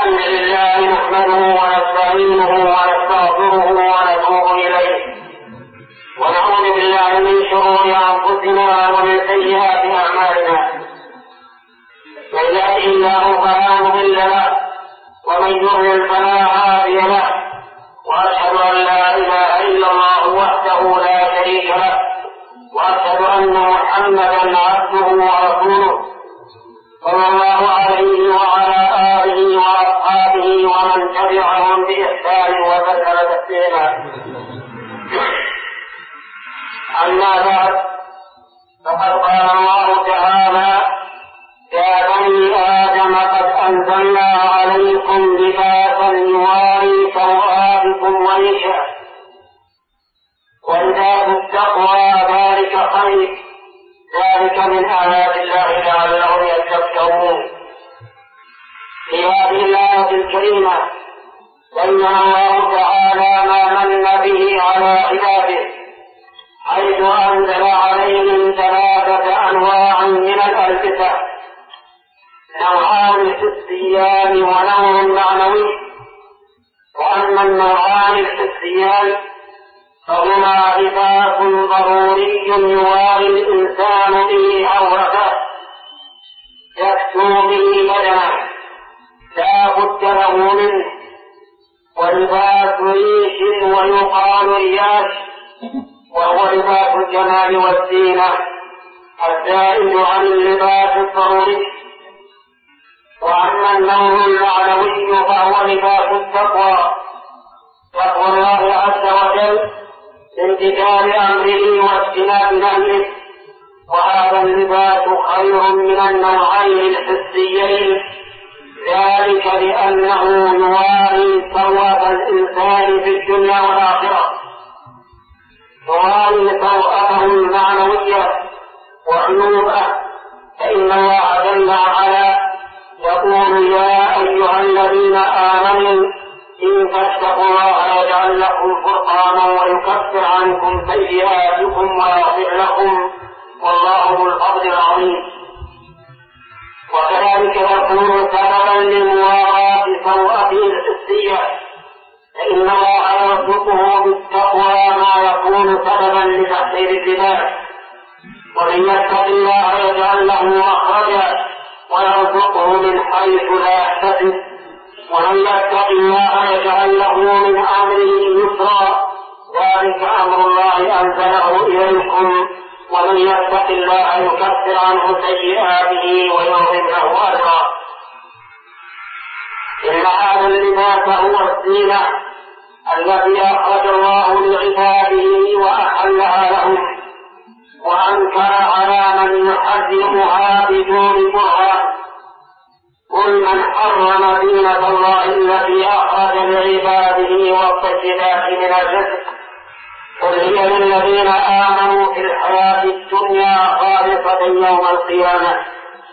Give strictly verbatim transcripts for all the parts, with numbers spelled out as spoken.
الحمد لله نحمده ونستعينه ونستغفره ونتوب إليه ونعوذ بالله من شرور أنفسنا ومن سيئات أعمالنا. من يهده الله فلا مضل له ومن يضلل فلا هادي له، وأشهد أن لا إله إلا الله وحده لا شريك له، وأشهد أن محمدا عبده ورسوله صلى الله عليه وعلى آله وأصحابه ومن تبعهم بإحسان وسلم تسليما. أما بعد، فقد قال الله تعالى: يا بني آدم قد أنزلنا عليكم لباسا يواري سوآتكم وريشا، ولباس التقوى ذلك خير، ذلك من آيات الله لعلهم يتذكرون. في هذه الآية الكريمة بين الله تعالى ما من به على عباده، حيث أنزل عليهم ثلاثة أنواع من الألبسة: نوعان حسيان ونوع معنوي. وأما النوعان الحسيان فهما لباس ضروري يواري الإنسان به عورته، يكسو به بدنه لا بد له منه، ولباس ريش ويقال رياش، وهو لباس الجمال والزينة الزائد عن اللباس الضروري. وأما النوع المعنوي فهو لباس التقوى، تقوى الله عز وجل بامتثال أمره واجتناب نهيه، وهذا اللباس خير من النوعين الحسيين، ذلك لأنه يواري سوءة الإنسان في الدنيا والآخرة، يواري سوءته المعنوية وعيوبه. فإن الله جل وعلا يقول: يا أيها الذين آمنوا إن تتقوا الله يجعل لكم فرقانا ويكفر عنكم سيئاتكم ويغفر لكم، والله ذو الفضل العظيم. وكذلك يكون سببا لمواراة سوءته الحسية، فإن الله يرزقه بالتقوى ما يكون سببا لتحصيل اللباس. ومن يتق الله يجعل له مخرجا ويرزقه من حيث لا يحتسب، ومن يتق الله يجعل له من أمره يسرا، ذلك أمر الله أنزله إليكم، ومن يتق الله يكفر عنه سيئاته ويعظم له أجرا. إن هذا اللباس هو الزينة التي أخرج الله لعباده وأحلها لهم، وأنكر على من يحرمها بدون برهان. قل من حرم زينة الله التي أخرج لعباده والطيبات من الرزق، قل هي للذين آمنوا في الحياة الدنيا خالصة يوم القيامة.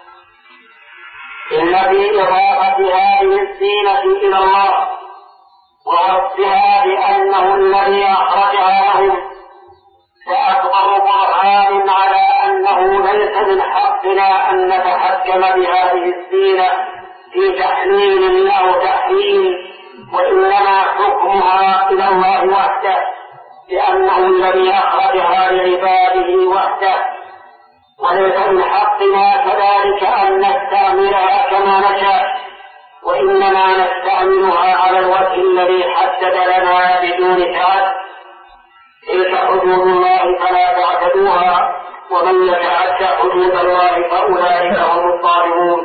إن في إضافة هذه الزينة إلى الله ووصفها بأنه الذي أخرجها لهم فأكبر برهان على أنه ليس من حقنا أن نتحكم بهذه الزينة في تحليل أو تحريم، وإنما حكمها إلى الله وحده، لأنه الذي أخرجها لعباده وحده. وليس من حقنا كذلك أن نستعملها كما نشاء، وإنما نستعملها على الوجه الذي حدد لنا بدون تعد. تلك حدود الله فلا تعتدوها، ومن يتعد حدود الله فأولئك هم الظالمون.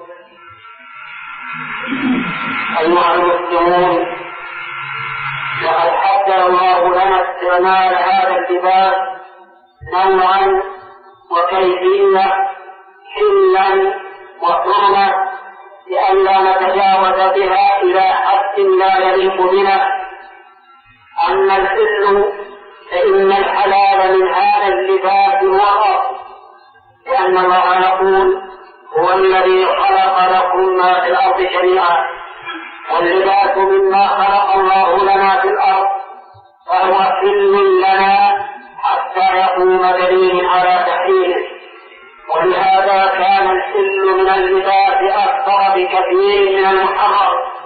أيها المسلمون، لقد حدد الله لنا استعمال هذا اللباس نوعا وكيفية، حلا وحرمة، لئلا نتجاوز بها إلى حد لا يليق بنا. أما الحل فإن الحلال من هذا اللباس هو الأصل، لأن الله يقول: هو الذي خلق لكم ما في الأرض جميعا، واللباس مما خلق الله لنا في الأرض، فهو حل لنا حتى يقوم دليل على تحريمه. ولهذا كان الحل من اللباس أكثر بكثير من المحرم،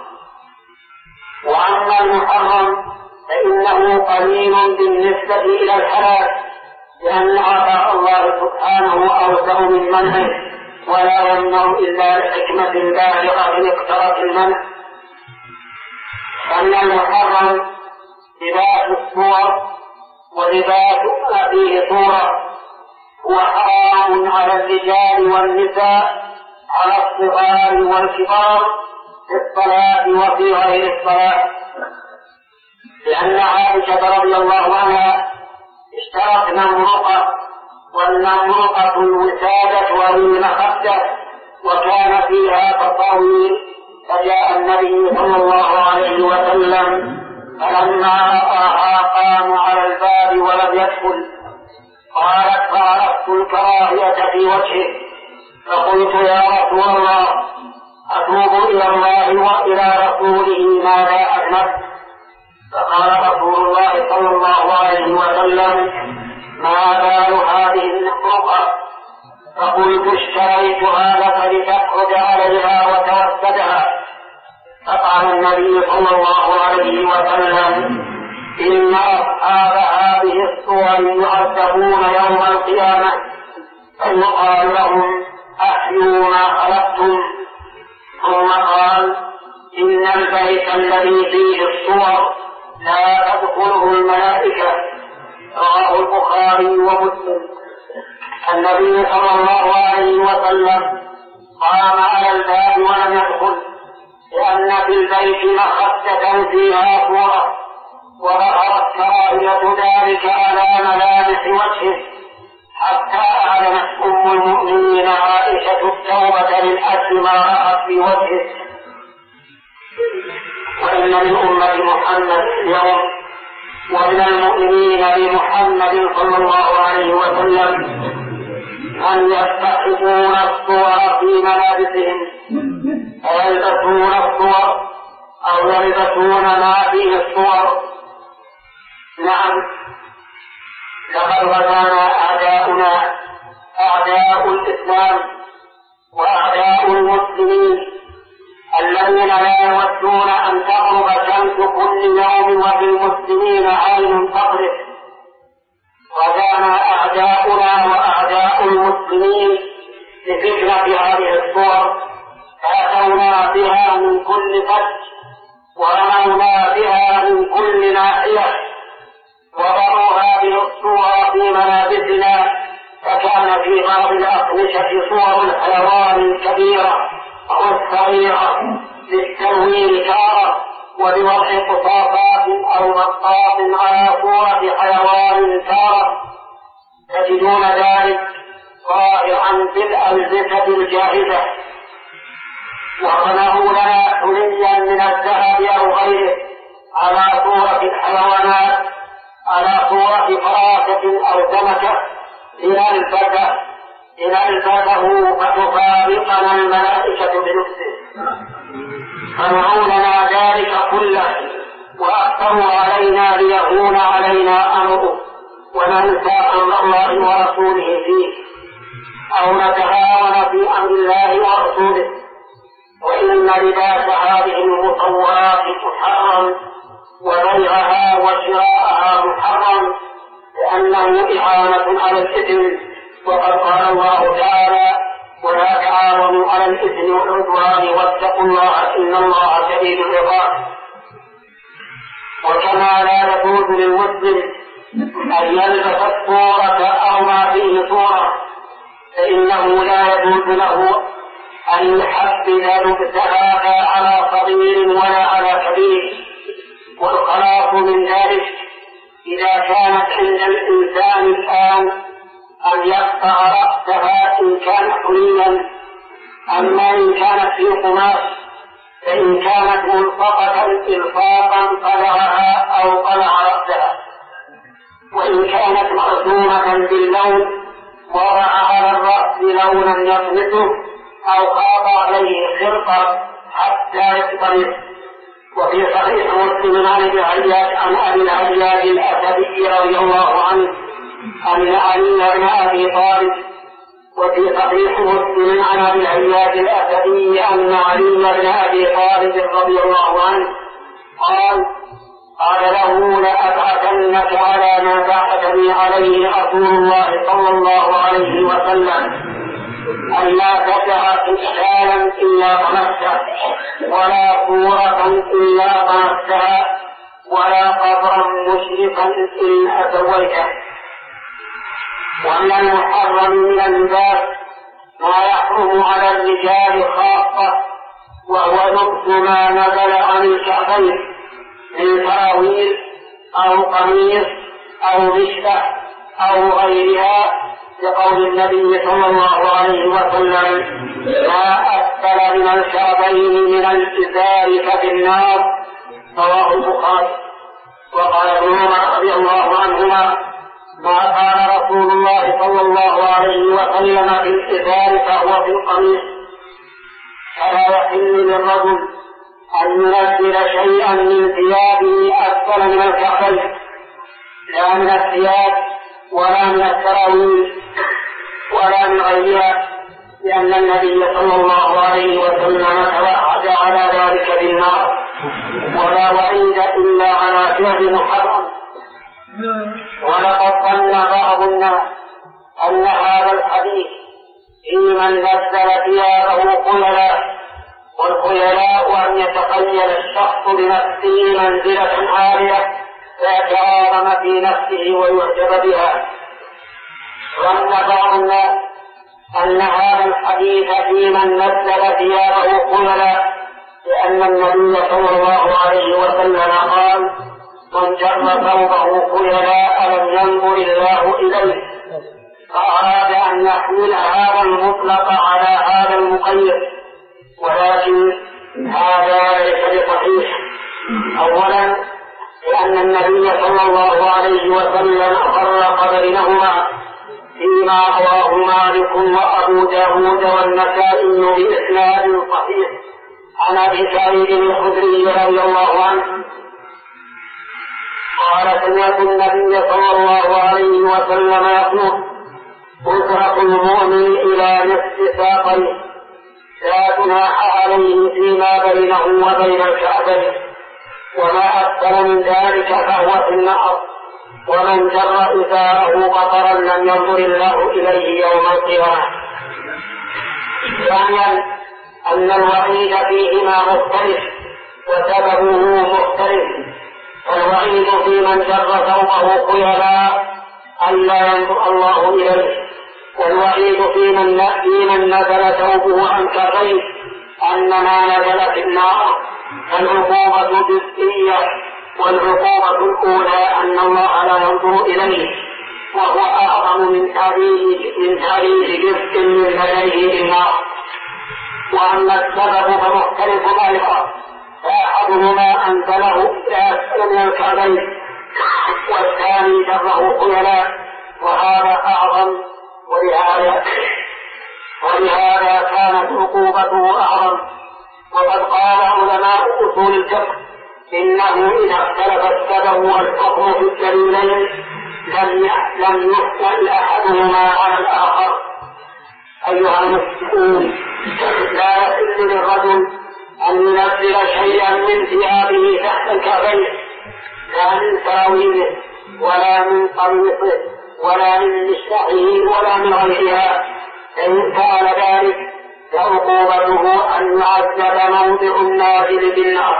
المحرم فإنه قليل بالنسبة إلى الحلال، لأن عطاء الله سبحانه أوسع من منعه، ولا يمنع إلا لحكمة بالغة إن اقترت المنع. أن المحرم لباس الصور ولباس ما فيه صورة، هو حرام على الرجال والنساء، على الصغار والكبار، في الصلاة وفي غير الصلاة، لأن عائشة رضي الله عنها اشترت نمرقة، والنمرقة الوسادة وهي المخدة، وكان فيها تصاوير، فجاء النبي صلى الله عليه وسلم فلما رآها قام على الباب ولم يدخل. قالت فعرفت الكراهية في وجهه، فقلت يا رسول الله أتوب إلى الله وإلى رسوله ماذا أذنبت؟ فقال رسول الله صلى الله عليه وسلم ما بال هذه النمرقة؟ فقلت اشتريتها لك لتخرج عليها وتوسدها. فقال النبي صلى الله عليه وسلم إن أصحاب هذه الصور يعذبون يوم القيامة، فيقال لهم أحيوا ما خلقتم. ثم قال إن البيت الذي فيه الصور لا تدخله الملائكة. رواه البخاري ومسلم. النبي صلى الله عليه وسلم قام على الباب ولم يدخل، لأن في البيت مخدة فيها صورة، وظهرت كراهية ذلك على ملامح وجهه، حتى أعلنت أم المؤمنين عائشة التوبة من أجل ما رأت في وجهه. وإن من أمة محمد اليوم ومن المؤمنين بمحمد صلى الله عليه وسلم أن يتخذون الصور في ملابسهم، فيلبسون الصور أو يلبسون ما فيه الصور. نعم، لقد غزانا أعداؤنا أعداء الإسلام وأعداء المسلمين الذين لا يودون أن تغرب شمس كل يوم وفي المسلمين عين تقرب. غزانا أعداؤنا وأعداء المسلمين بفتنة هذه الصور، فأتونا بها من كل فج ورمونا بها من كل ناحية، وضعوا هذه الصور في ملابسنا، فكان في بعض الأقمشة صور الحيوان الكبيرة أو الصغيرة للتنوير تارة، ولوضع قصاصات أو مطاط على صورة حيوان تارة. تجدون ذلك ظاهرا في الألبسة الجاهزة، وصنعوا لنا حليا من الذهب أو غيره على صورة الحيوانات، على صورة فراشة أو سمكة، لنلبسه لنلبسه فتفارقنا الملائكة بنفسه. صنعوا لنا ذلك كله وأكثروا علينا ليهون علينا أمره، وننسى أمر الله ورسوله فيه، أو نتهاون في أمر الله ورسوله. وإن لباس هذه المصورات محرم، وبيعها وشراءها محرم، لأنه إعانة على الإثم. وقد قال الله تعالى ولا تعاونوا على الإثم والعدوان واتقوا الله إن الله شديد العقاب. وكما لا يجوز للمسلم أن يلبس الصورة أو ما فيه صورة، فإنه لا يجوز له أن يحبذ لبسها على صغير ولا على كبير. والخلاص من ذلك إذا كانت عند الإنسان الآن أن يقطع رأسها إن كان حليا، أما إن كانت في قماش فإن كانت ملصقة إلصاقا قلعها أو قلع رأسها، وإن كانت مرسومة باللون وضع على الرأس لونا يطمسه أو خاض عليه خرقة حتى يطمس. وفي صحيح مسلم عن ابي العياش عن ابي العياش الاسدي رضي الله عنه عن علي بن ابي طالب. وفي صحيح مسلم عن ابي العياش الاسدي ان علي بن ابي طالب رضي الله عنه قال قال له لأبعثنك على ما بعثني عليه رسول الله صلى الله عليه وسلم ألا تدع إشكالا إلا طمسته ولا صورة إلا طمستها ولا قبرا مشرفا إلا سويته. ومن المحرم من اللباس ما يحرم على الرجال خاصة وهو لبس ما نزل عن الكعبين من سراويل أو قميص أو مشبه أو غيرها، لقول النبي صلى الله عليه وسلم ما أسفل من الكعبين من الإزار ففي النار، رواه البخاري. وقال ابن عمر رضي الله عنهما ما قال رسول الله صلى الله عليه وسلم في الإزار فهو في القميص. فلا يحل للرجل أن ينزل شيئا من ثيابه أسفل من الكعبين، لا من الثياب ولا من السراويل ولا من غيرها، لأن النبي صلى الله عليه وسلم توعد على ذلك بالنار، ولا وعيد إلا على فعل محرم. ولقد ظن بعض الناس أن هذا الحديث في من نزل ثيابه خيلاء، والخيلاء أن يتخيل الشخص بنفسه منزلة عالية فيتعاظم في نفسه ويعجب بها. ظن بعض الناس أن هذا الحديث في من نزل ثيابه خيلاء، لأن النبي صلى الله عليه وسلم قال من جر ثوبه خيلاء لم ينظر الله إليه، فأراد أن يحمل هذا المطلق على هذا المقيد، ولكن هذا ليس بصحيح. أولا لأن النبي صلى الله عليه وسلم فرق بينهما فيما رواه مالك وأبو داود والنسائي بإسناد صحيح عن أبي سعيد الخدري رضي الله عنه قال سمعت النبي صلى الله عليه وسلم يقول أسرة المؤمن إلى نصف ساقيه لا جناح عليه فيما بينه وبين الكعبين، وما أكثر من ذلك فهو في النار، ومن جر إزاره قطرا لم ينظر الله إليه يوم القيامة. ثانيا أن الوعيد فيهما مختلف وسببه مختلف، الوعيد في من جر ثوبه خيلاء ألا ينظر الله إليه، والوعيد في من من نزل ثوبه عن كعبيه أن ما نزل في النار. فالعقوبة جزئية، والعقوبة الأولى أن الله لا ينظر إليه، وهو أعظم من تاريخ من تاريخ جزء من بدنه بالنار. وأما السبب فمختلف أيضا، فأحدهما أنزله أسفل من الكعبين، والثاني جره خيلاء، وهذا أعظم، ولهذا ولهذا كانت عقوبته أعظم. وقد قال علماء أصول الفقه إنه إذا اختلف السبب والحكم في الدليلين لم لم يحمل أحدهما على الآخر. أيها المسلمون، لا يحل للرجل أن ينزل شيئا من ثيابه تحت الكعبين، لا من سراويله ولا من قميصه ولا من مشرحه ولا من غيرها، فإن فعل ذلك فعقوبته أن يعذب موضع النازل بالنار،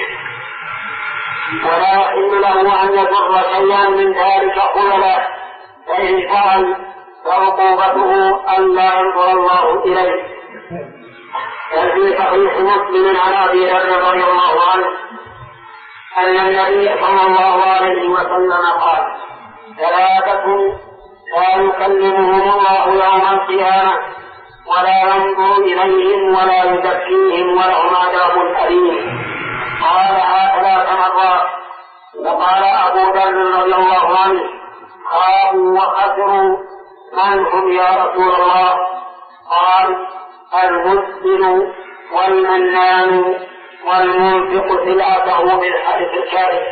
ولا يحل له أن يجر شيئا من ذلك خيلاء، فإن فعل فعقوبته أن لا ينظر الله إليه. في صحيح مسلم عن أبي ذر رضي الله عنه أن النبي صلى الله عليه وسلم قال ثلاثة لا يكلمهم الله يوم القيامة ولا ينظر إليهم ولا يزكيهم ولهم عذاب أليم. قالها ثلاث مرات. وقال أبو ذر رضي الله عنه خابوا وخسروا من هم يا رسول الله؟ قال المسلم والمنان والمنفق سلعته بالحديث الكاذب.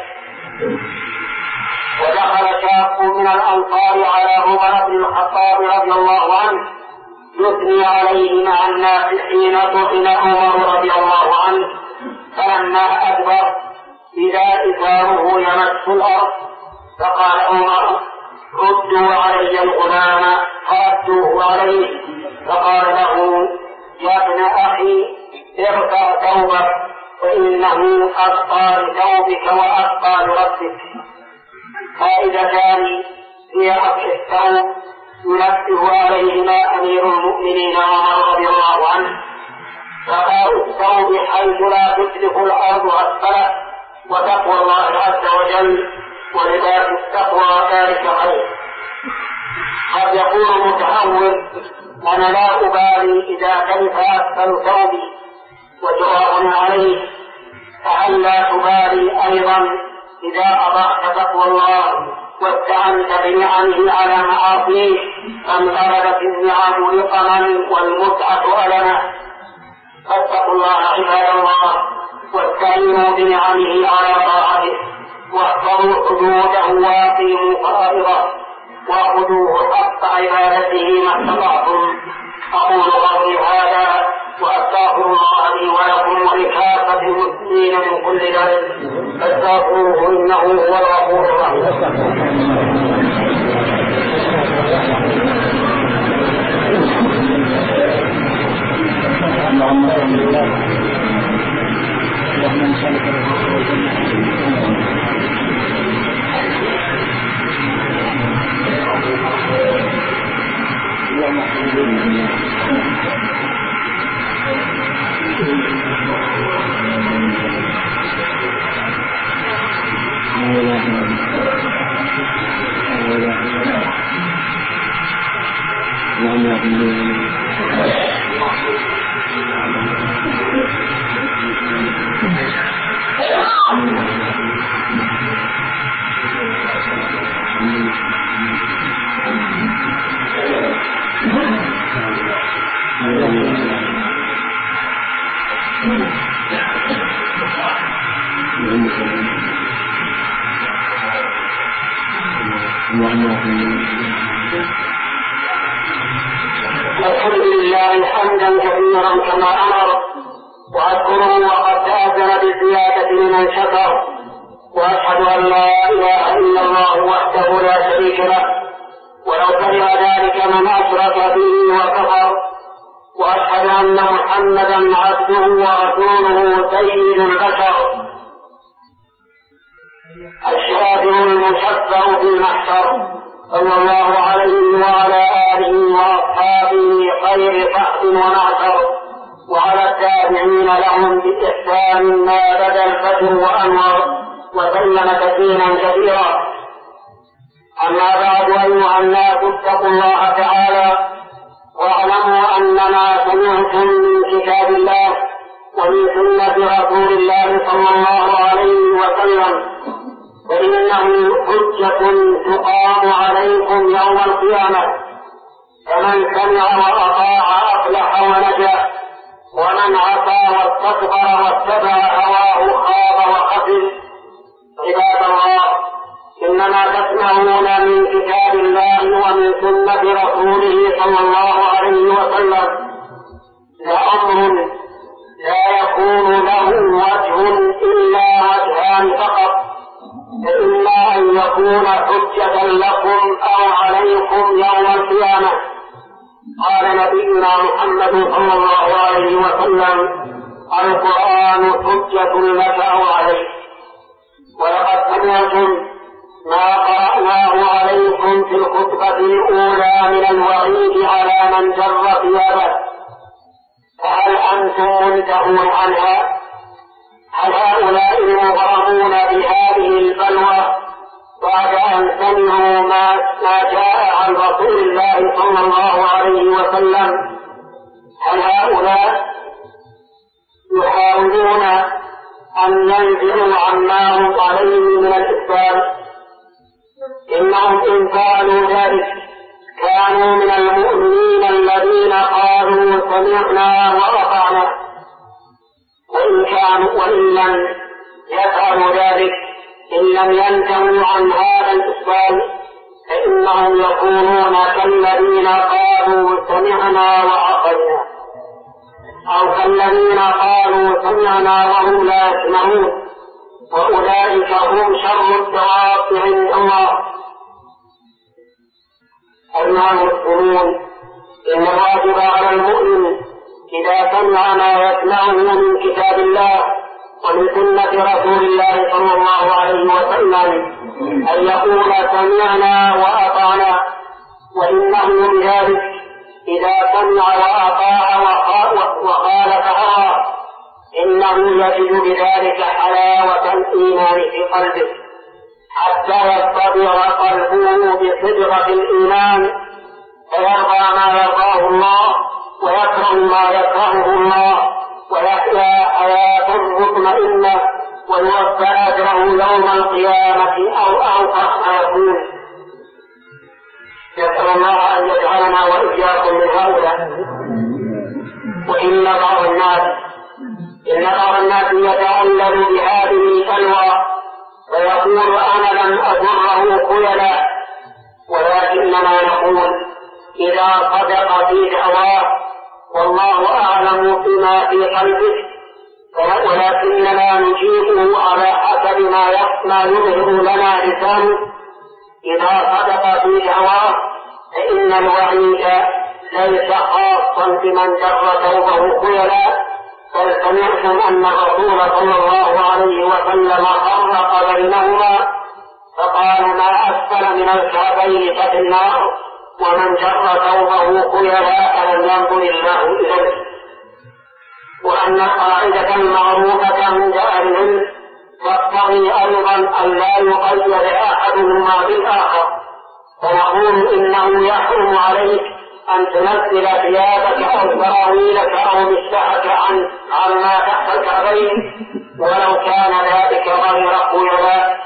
ودخل شاب من الأنصار على عمر بن الخطاب رضي الله عنه يثني عليه مع الناس حين طحن عمر رضي الله عنه، فلما أدبر إذا إثاره يمس الأرض. فقال عمر: ردوا علي الغلام، فردوه عليه. فقال له: يا ابن أخي ارفع ثوبك، فإنه أبقى لثوبك وأبقى لربك. فائدتان في رفع الثوب ينبه عليهما أمير المؤمنين عمر رضي الله عنه: بقاء الثوب حيث لا تتلف الأرض أسفله، وتقوى الله عز وجل، ولباس التقوى ذلك خير. قد يقول متهور: أنا لا أبالي إذا كلف أسفل ثوبي وجراه عليه، فهل لا تبالي أيضا إذا أضعت تقوى الله واستعنت بنعمه على معاصيه فانغلبت النعم لقما والمتعة ألما؟ فاتقوا الله عباد الله، واستعينوا بنعمه على طاعته، واحفظوا حدوده واقيموا فرائضه، وخذوه حق عبادته ما استطعتم. أقول قولي هذا وأستغفر الله لي ولكم ولكافة المسلمين من كل ذنب، فاستغفروه إنه هو الغفور الرحيم. اللهم صل وسلم اللهم صل وسلم الحمد لله حمدا كثيرا كما أمر، وأذكره وقد تأذن بالزيادة لمن شكر، وأشهد أن لا إله إلا الله وحده لا شريك له، ولو كره ذلك من أشرك به وكفر، وأشهد أن محمدا عبده ورسوله سيد البشر الشافع المشفع في المحشر، صلى الله عليه وعلى آله وأصحابه خير فحد ونعشر، وعلى التابعين لهم بإحسان ما بدا الفجر وأنور، وسلم تسليما كثيرا. أما بعد، أيها الناس اتقوا الله تعالى، واعلموا أن ما سمعتم من كتاب الله ومن سنة رسول الله صلى الله عليه وسلم فإنه حجة تقام عليكم يوم القيامة، فمن سمع وأطاع أفلح ونجا، ومن عصى واستكبر واتبع هواه خاب وخسر. عباد الله، إنما تسمعون من كتاب الله ومن سنة رسوله صلى الله عليه وسلم لأمر لا يكون له وجه إلا وجهان فقط، فإما أن يكون حجة لكم أو عليكم يوم القيامة. قال نبينا محمد صلى الله عليه وسلم: القرآن حجة لك أو عليك. ولقد سمعتم ما قرأناه عليكم في الخطبة الأولى من الوعيد على من جر ثيابه، فهل أنتم منتهون عنها؟ هل هؤلاء المغرمون بهذه البلوى بعد أن سمعوا ما جاء عن رسول الله صلى الله عليه وسلم، هل هؤلاء يحاولون أن ينزلوا عما هم عليه من الإسلام؟ إنهم إن فعلوا ذلك كانوا من المؤمنين الذين قالوا سمعنا وأطعنا، وإن كانوا وإن لم يفعلوا ذلك إن لم ينتهوا عن هذا الإسلام فإنهم يكونون كالذين قالوا سمعنا وعصينا، أو كالذين قالوا سمعنا وهم لا يسمعون. وأولئك هم شر الدواب عند الله. أيها المسلمون، إن الواجب على المؤمن إذا سمع ما يسمعه من كتاب الله ومن سنة رسول الله صلى الله عليه وسلم أن يقول سمعنا وأطعنا، وإنه بذلك إذا سمع وأطاع وخالف هواه إنه يجد بذلك حلاوة الإيمان في قلبه حتى يصطبر قلبه بصدقة الإيمان فيرضى ما يرضاه الله ويكره ما يكرهه الله ويحيا حياة مطمئنة ويوفى أجره يوم القيامة أو أوقف ما يكون. نسأل الله أن يجعلنا وإياكم من هؤلاء. وإن بعض الناس إن بعض الناس يتعلم بهذه البلوى ويقول أنا لم أضره خيلا، ولكننا نقول إذا صدق في دعواه والله أعلم بما في قلبه، ولكننا نجيبه على حسب ما يظهر لنا لسانه. إذا صدق في دعواه فإن الوعيد ليس خاصا بمن جر ثوبه خيلا، بل سمعتم أن الرسول صلى الله عليه وسلم فرق بينهما فقال ما أسفل من الكعبين ففي النار، ومن جر ثوبه خيلا فلم ينظر الله إليه. وأن القاعدة المعروفة عند أهل العلم تقتضي أيضا أن لا يقيد أحدهما بالآخر، فنقول إنه يحرم عليك أن تنزل ثيابك أو سراويلك أو مشتعك عن عما تحت الكعبين ولو كان ذلك غير خيلاء.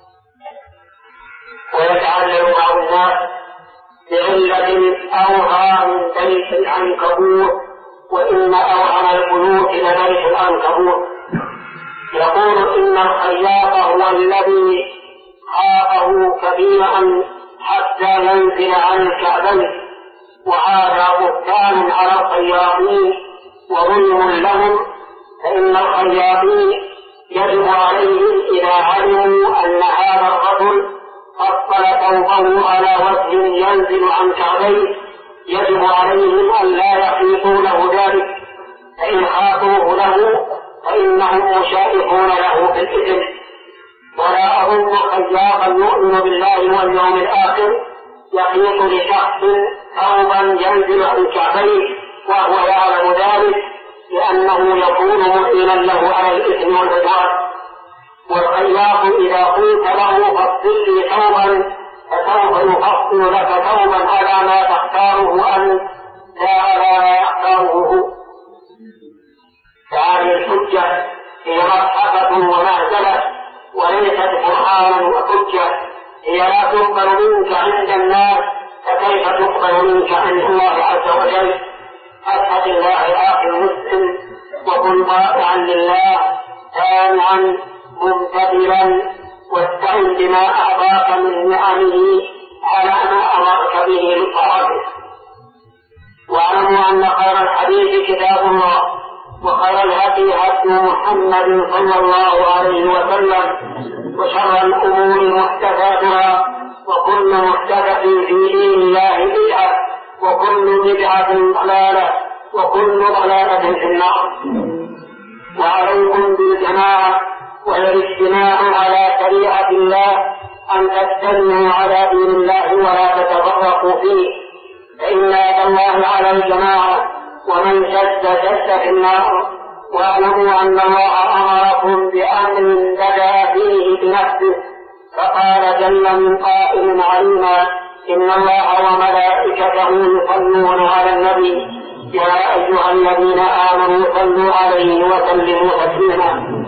ويتعلم بعض الناس بعلة أوهى من بيت العنكبوت، وإن أوهى البيوت لبيت العنكبوت. يقول إن الخياط هو الذي خاطه كبيرا حتى ينزل عن الكعبين، وهذا بهتان على الخياطين وظلم لهم، فإن الخياطين يجب عليهم إذا علموا أن هذا الرجل فصل ثوبه على وجه ينزل عن كعبيه يجب عليهم أن لا يخيطوا له ذلك، فإن خاطوه له فإنهم مشائخون له في الإثم. ولا أظن خياطا يؤمن بالله واليوم الآخر يخيط لشخص ثوبا ينزل عن كعبيه وهو يعلم ذلك، لأنه يكون مؤمنا له على الإثم والعدوان. والخياط إذا قلت له فصل لي ثوبا فسوف يفصل لك ثوبا على ما تختاره أنت لا على ما يختاره هو. فهذه الحجة هي مصحفة ومهزلة وليست قرآنا وحجة، هي لا تقبل منك عند الناس فكيف تقبل منك عند الله عز وجل. اتق الله اخي المسلم وكن طائعا لله سامعا ممتثلا، واستعن بما اعطاك من نعمه على ما امرك به لطاعته. واعلموا ان خير الحديث كتاب الله، وخير الهدي هدي محمد صلى الله عليه وسلم، وشر الامور محدثاتها، وكل محدثة في دين الله بدعة، وكل بدعة ضلالة، وكل ضلالة في النار. وعليكم بالجماعة والاجتماع على شريعة الله أن تجتمعوا على دين الله ولا تتفرقوا فيه، فإن يد الله على الجماعة ومن شد شد في النار. واعلموا أن الله أمركم بأمر بدأ فيه بنفسه، فقال جل من قائل عليما إن الله وملائكته يصلون على النبي يا أيها الذين آمنوا صلوا عليه وسلموا تسليما.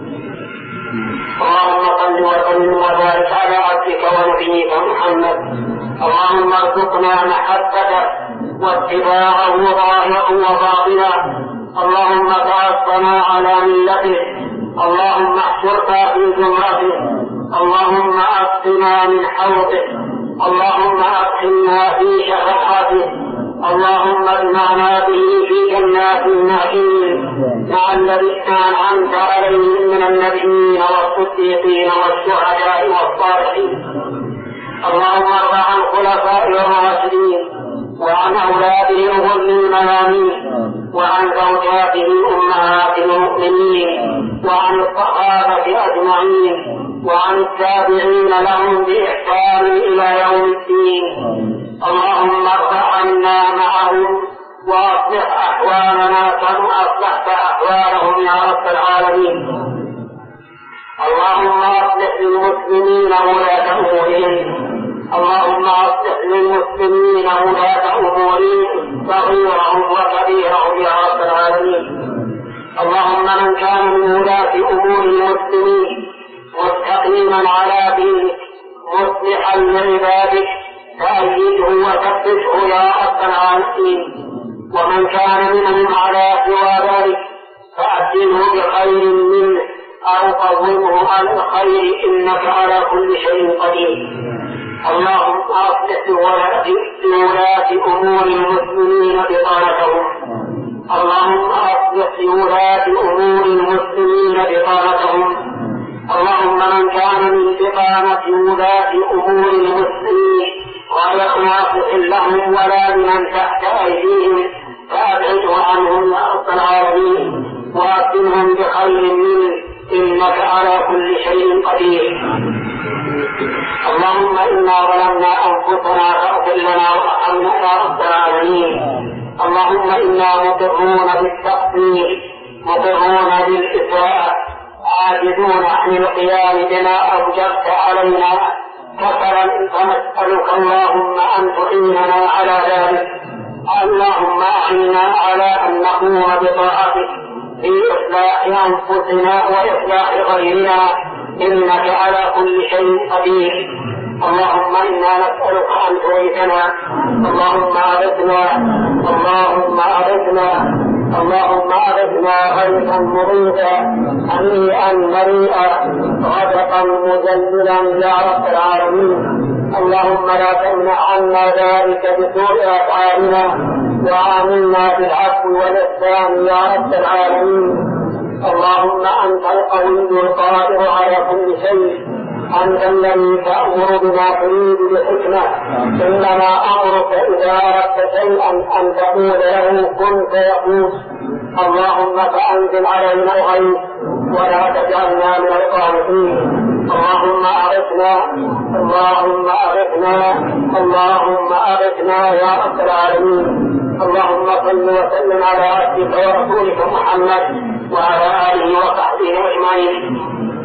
اللهم صل وسلم وبارك على عبدك ونبيك محمد. اللهم ارزقنا محبته واتباعه ظاهرا وباطنا. اللهم توفنا على ملته. اللهم احشرنا في زمرته. اللهم اسقنا من حوضه. اللهم ادخلنا في شفاعته. اللهم اجمعنا به في جنات النعيم مع الذين أنعمت عليهم من النبيين والصديقين والشهداء والصالحين. اللهم ارض عن الخلفاء الراشدين وعن أولادهم غر الميامين وعن زوجاته أمهات المؤمنين وعن الصحابة أجمعين وعن التابعين لهم بإحسان إلى يوم الدين. اللهم ارفع عنا معهم وأصلح أحوالنا كما أصلحت أحوالهم يا رب العالمين. اللهم أصلح للمسلمين ولاة أمورهم اللهم أصلح للمسلمين ولاة أمورهم صغيرهم وكبيرهم يا رب العالمين. اللهم من كان من ولاة أمور المسلمين مستقيما على دينك مصلحا لعبادك فأيده وثبته يا رب العالمين. ومن كان منهم على سوى ذلك فأبدله بخير منه أو قومه على الخير إنك على كل شيء قدير. اللهم أصلح لولاة أمور المسلمين بطانتهم اللهم أصلح لولاة أمور المسلمين بطانتهم. اللهم من كان من بطانة ولاة أمور المسلمين غير ناصح لهم ولا لمن تحت أيديهم فأبعده عنهم يا رب العالمين وأبدلهم بخير منه إنك على كل شيء قدير. اللهم إنا ظلمنا أنفسنا فاغفر لنا وارحمنا يا رب العالمين. اللهم إنا مقرون بالتقصير مقرون بالإساءة عاجزون عن القيام بما أوجبت علينا كفرا فنسألك اللهم أن تعيننا على ذلك. اللهم أعنا على أن نقوم بطاعتك في إصلاح أنفسنا وإصلاح غيرنا إنك على كل شيء قدير. اللهم إنا نسألك أن تغيثنا اللهم أغثنا اللهم أغثنا اللهم أغثنا غيثا مغيثا هنيئا مريئا غدقا مذللا يا رب العالمين. اللهم لا تمنع عنا ذلك بسوء أفعالنا وعاملنا بالعفو والإحسان يا رب العالمين. اللهم أنت القوي القادر على كل شيء أنت الذي تأمر بما تريد بحكمة. إنما أمرك إذا أردت شيئا أن تقول له كن فيكون. اللهم فأنزل علينا الغيث ولا تجعلنا من القانطين. اللهم أغثنا اللهم أغثنا اللهم أغثنا يا رب العالمين. اللهم صل وسلم على عبدك ورسولك محمد وعلى آله وصحبه أجمعين.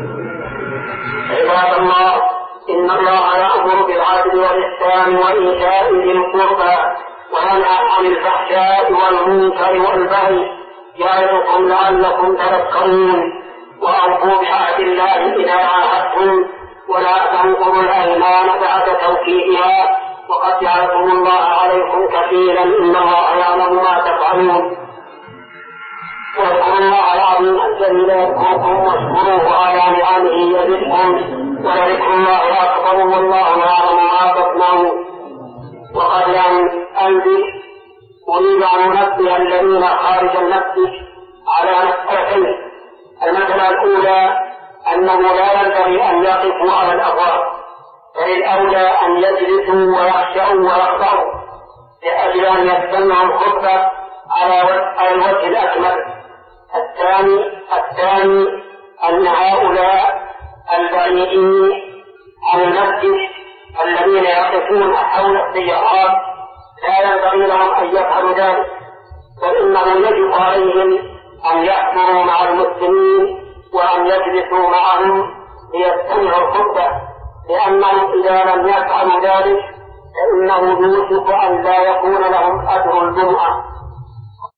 عباد الله إن الله يأمر بالعدل والإحسان وإيتاء ذي القربى وينهى عن الفحشاء والمنكر والبغي يعظكم لعلكم تذكرون. وأوفوا بعهد الله إذا عاهدتم ولا تنقضوا الأيمان بعد توكيدها وقد جعلكم الله عليكم كفيلا إن الله يعلم ما تفعلون. واذكروا الله العظيم الجليل يذكركم واشكروه على نعمه يزدكم ولذكر الله أكبر والله يعلم ما تصنعون. وقبل أن أنزل أريد أن أنبه الذين خارج المسجد على مسألتين. المسألة الأولى أنه لا ينبغي أن يقفوا على الأبواب بل الأولى أن يجلسوا ويخشعوا ويخضعوا لأجل أن يستمعوا الخطبة على الوجه الأكمل. الثاني الثاني أن هؤلاء البعيدين عن المسجد الذين يقفون حول السيارات لا ينبغي لهم أن يفعلوا ذلك بل إنه يجب عليهم أن يحضروا مع المسلمين وأن يجلسوا معهم ليستمعوا الخطبة لأنهم إذا لم يفعلوا ذلك فإنه يوشك أن لا يكون لهم أجر الجمعة